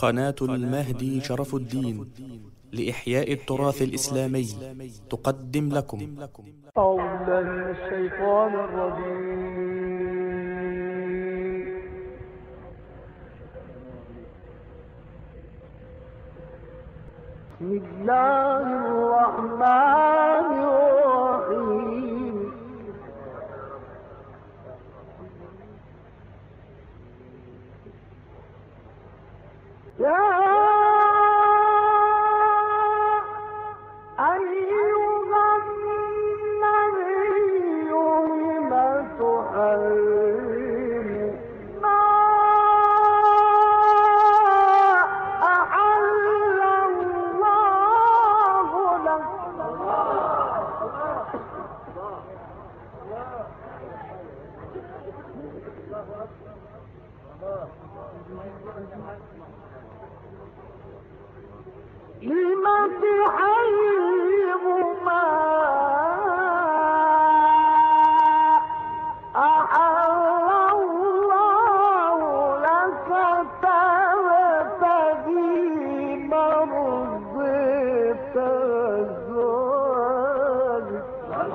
قناة المهدي شرف الدين لإحياء التراث الإسلامي تقدم لكم أعوذ بالله من الشيطان الرجيم. بسم الله الرحمن الرحيم. يا أيها النبي لم تحرم ما أحل الله لك لم تحرم ما أحل الله لك تبتغي مرضات أزواجك.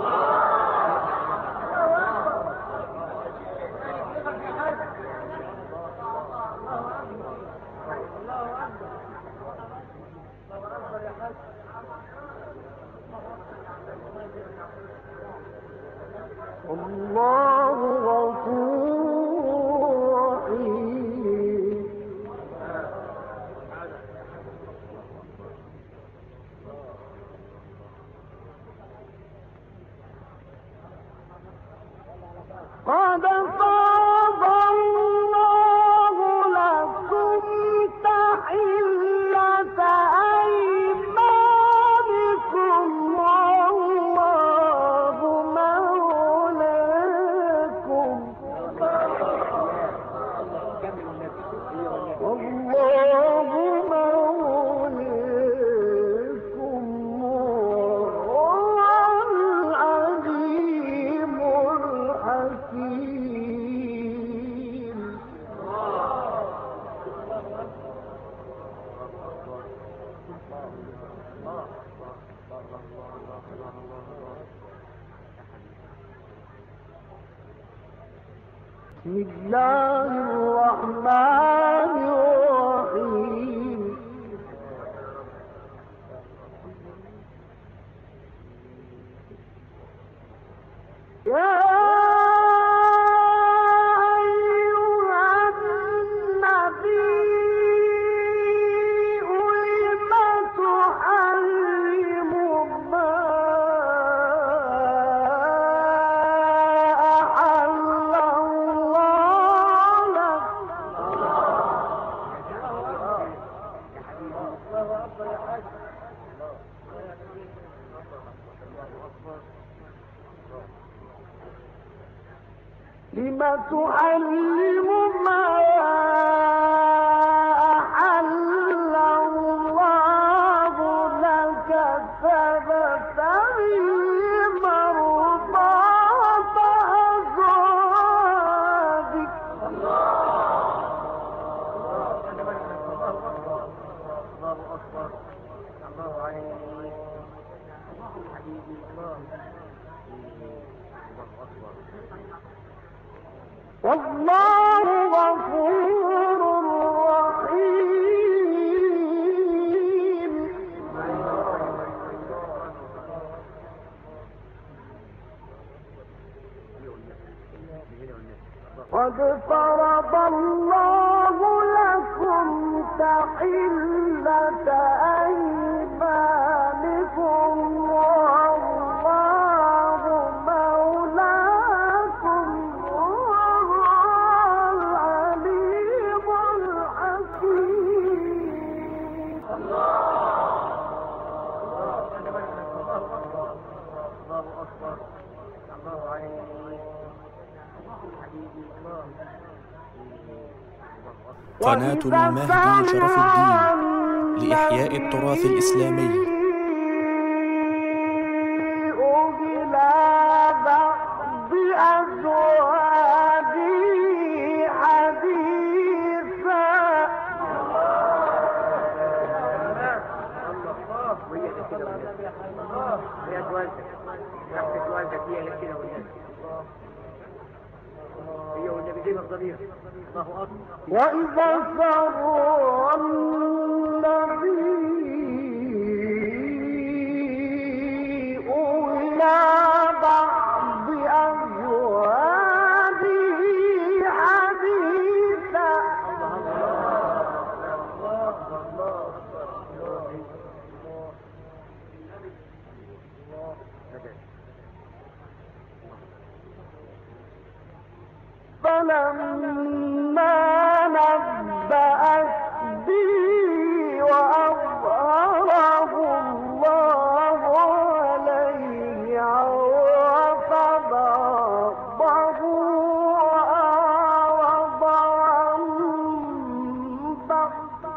الله غفور رحيم. قد فرض الله لكم تحلة أيمانكم والله مولاكم وهو العليم الحكيم. بسم الله الرحمن الرحيم. يا أيها النبي لم تحرم ما أحل الله لك لم تحرم ما أحل الله لك تبتغي مرضات أزواجك. والله غفور رحيم. قد فرض الله لكم تحلة أيمانكم والله مولاكم وهو العليم الحكيم. قناة المهدي شرف الدين لإحياء التراث الإسلامي إلى بعض أزواجه حديثا هي والدك تحت والدك هي اللي كده والناس هي والنبي زي ما الضمير الله اكبر. وإذا سر النبي إلى بعض أزواجه حديثا فلما نبأت به وأظهره الله عليه عرف بعضه وأعرض عن بعض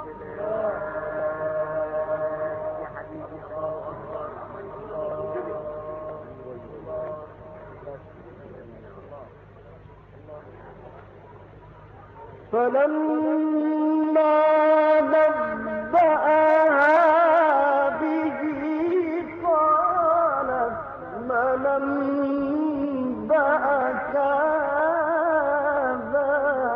فلما نبأها به قالت من أنبأك هذا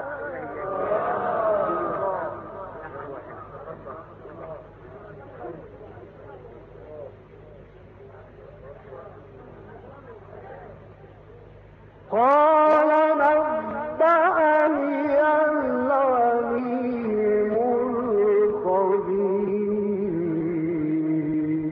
قال نبأني العليم الخبير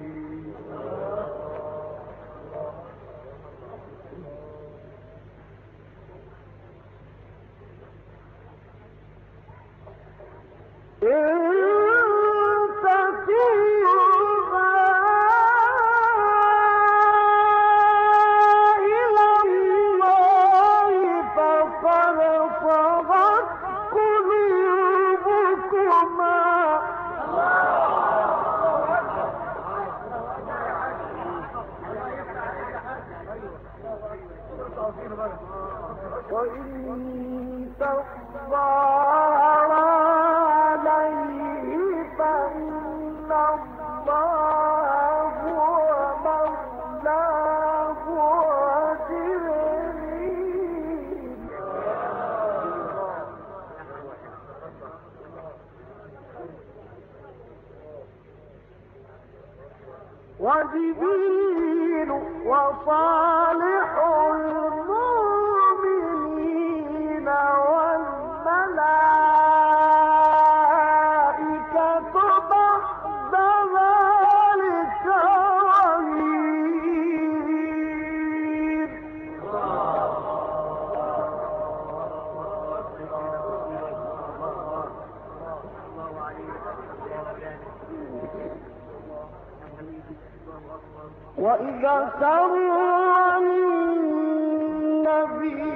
وإن تظاهر عليه فإن الله هو مولاه وجبريل وصالح المؤمنين والملائكة بعد ذلك ظهير وإذا سر النبي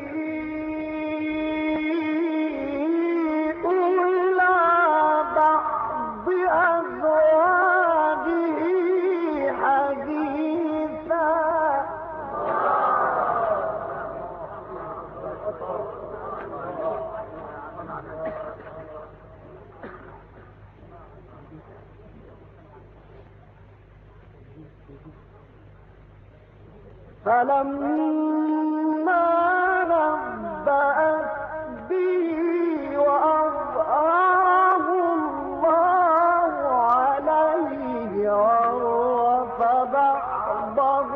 إلى بعض أزواجه حديثا فلما نبأت به وأظهره الله عليه عرف بعضه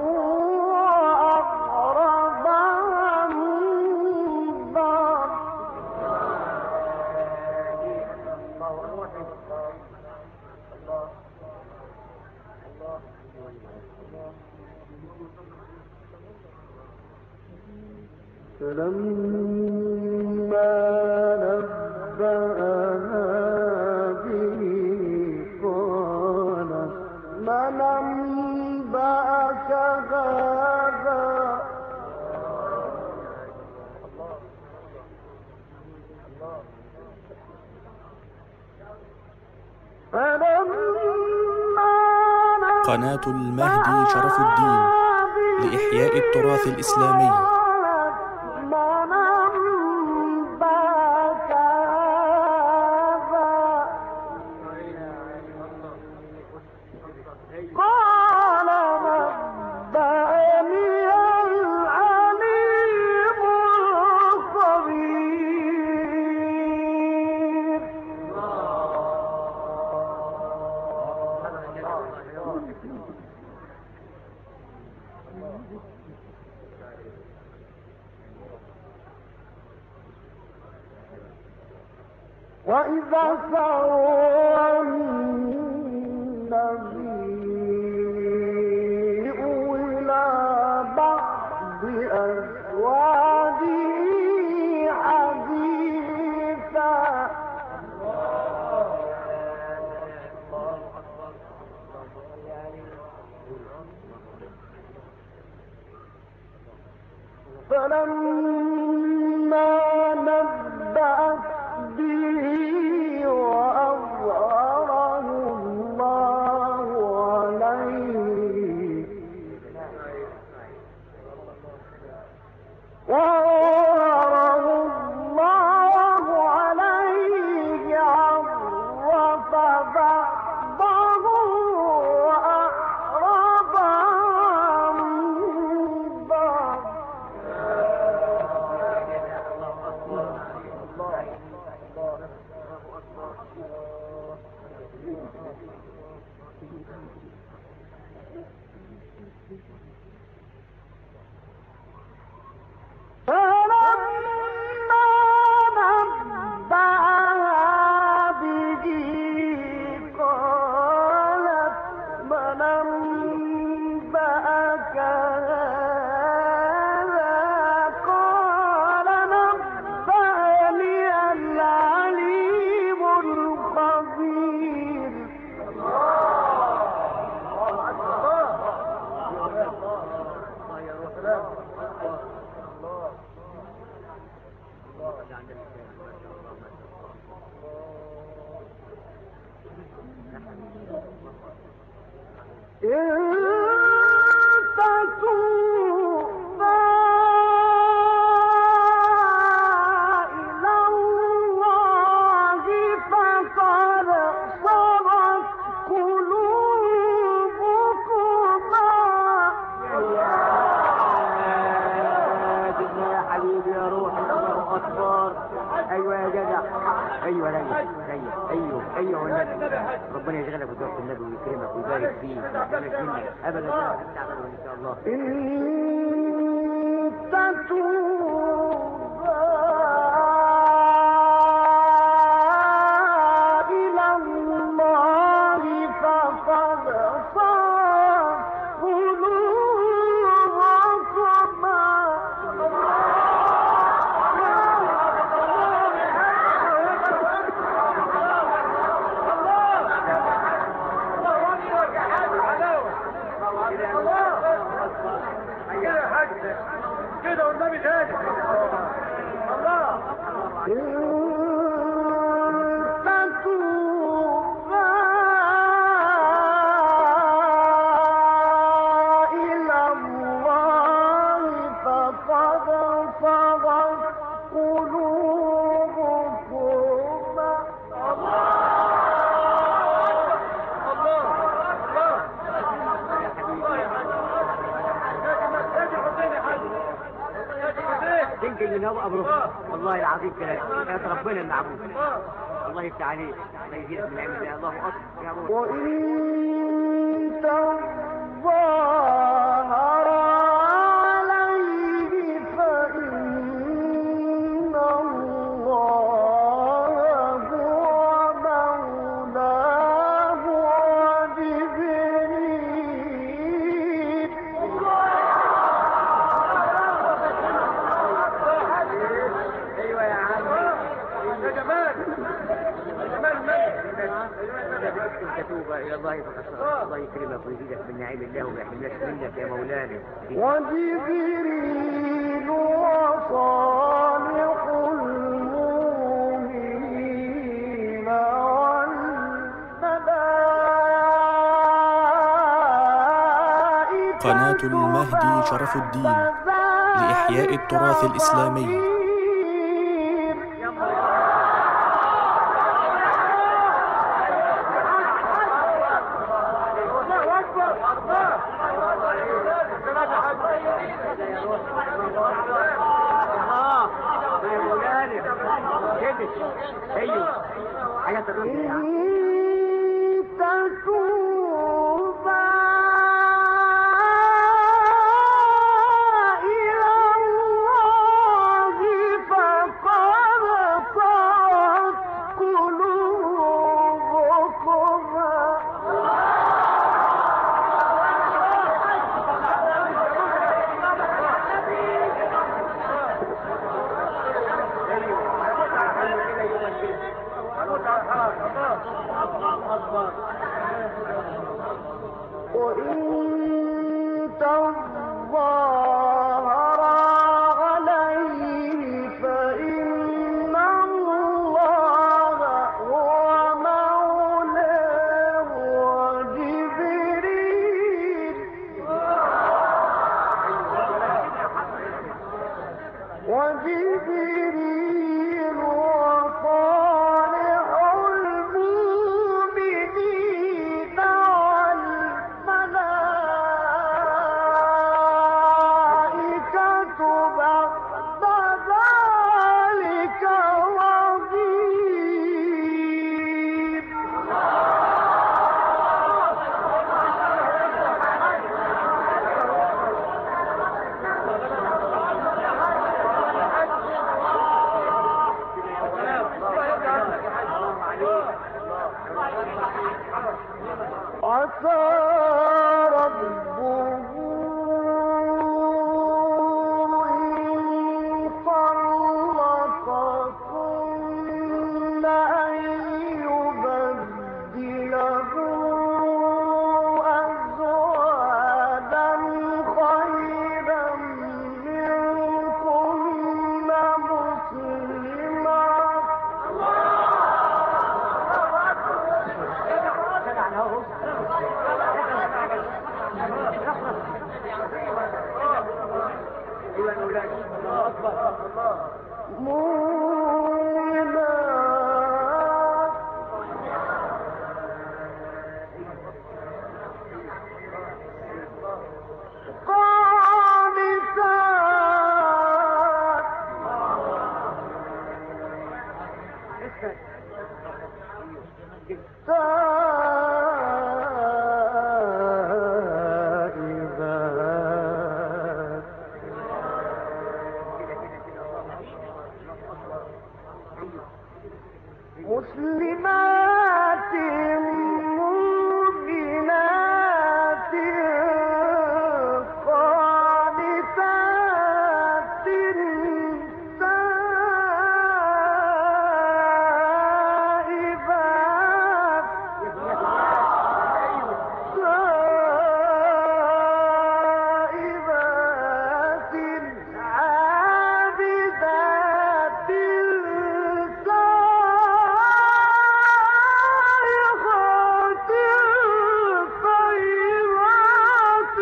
وأعرض عن بعض فلما نبأها به قالت من أنبأك هذا قناة المهدي شرف الدين لإحياء التراث الإسلامي. قال وإذا سر النبي إلى بعض أزواجه حديثا فلما نبأت به وأظهره الله عليه عرف بعضه وأعرض عن بعض ربنا يشغلك بزوجة النبي ويكرمك ويبارك فيك ابدا تعمله ان شاء الله. إن تتوبا إلى الله فقد صارت قلوبكما كده والنبي تاني الله. تتوبا إلى الله فقد صغت قلوبكما تنقل من هو ابروك والله العظيم كده يا ربنا المعبود الله يفتح عليك الله يزيدك من علم الله. الله اكبر يا ابو. وإن تظاهر عليه فإن الله هو مولاه وجبريل ايوه يا عم يا جمال تتوب الى الله فقد صدق. الله يكرمك ويزيدك من نعيم الله وما يحرمناش منك يا مولانا. وجبريل وصالح المؤمنين والملائكة قناة المهدي شرف الدين لإحياء التراث الإسلامي. ايوه حاجات الرؤيا تتوبا إلى الله فقد صغت قلوبكما وإن تظاهر عليه فإن الله هو مولاه وجبريل وصالح المؤمنين والملائكة بعد ذلك ظهير. عسى ربه إن طلقكن أن يبدله أزواجا خيرا منكن مسلمات مؤمنات قانتات تائبات مسلمات مؤمنات قانتات تائبات عابدات سائحات طيبات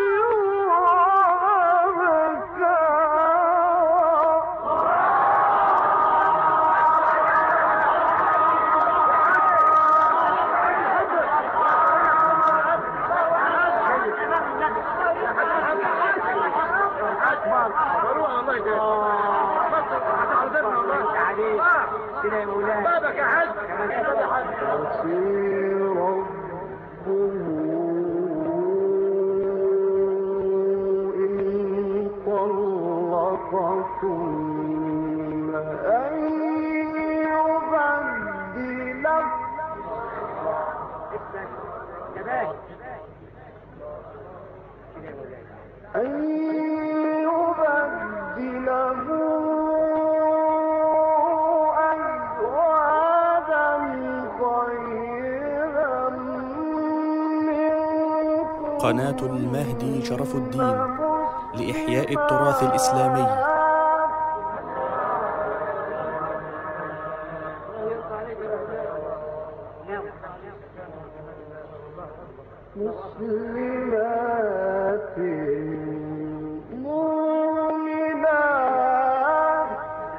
بابك يا حاج. عسي ربه إن طلقكن أن يبدله أزواجا خيرا منكم قناة المهدي شرف الدين لإحياء التراث الإسلامي. مسلمات مؤمنات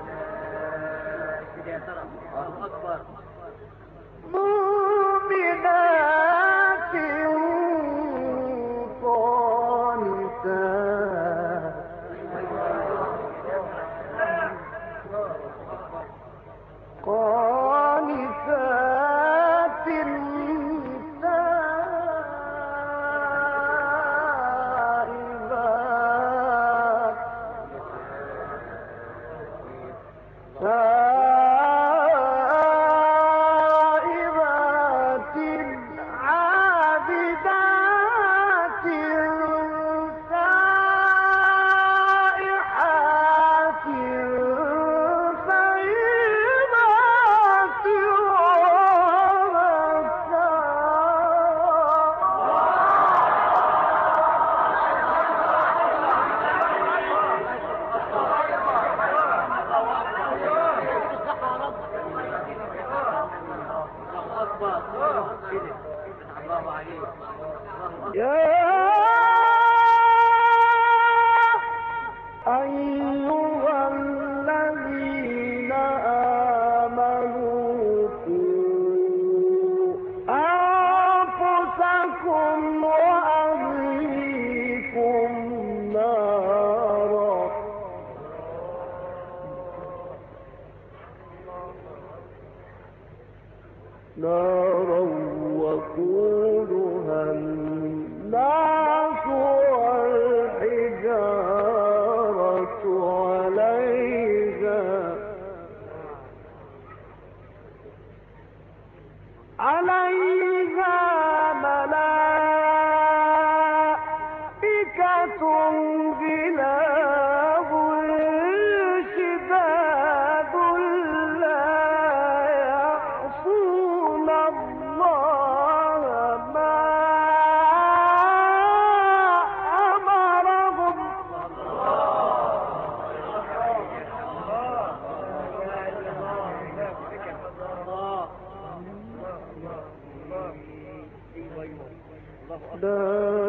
مؤمنات قانتات قانتات تائبات الله عليك. يا أيها الذين آمنوا قوا أنفسكم وأهليكم نارا وقودها الناس والحجارة عليها ملائكة غلاظ شداد لا يعصون الله ما أمرهم لا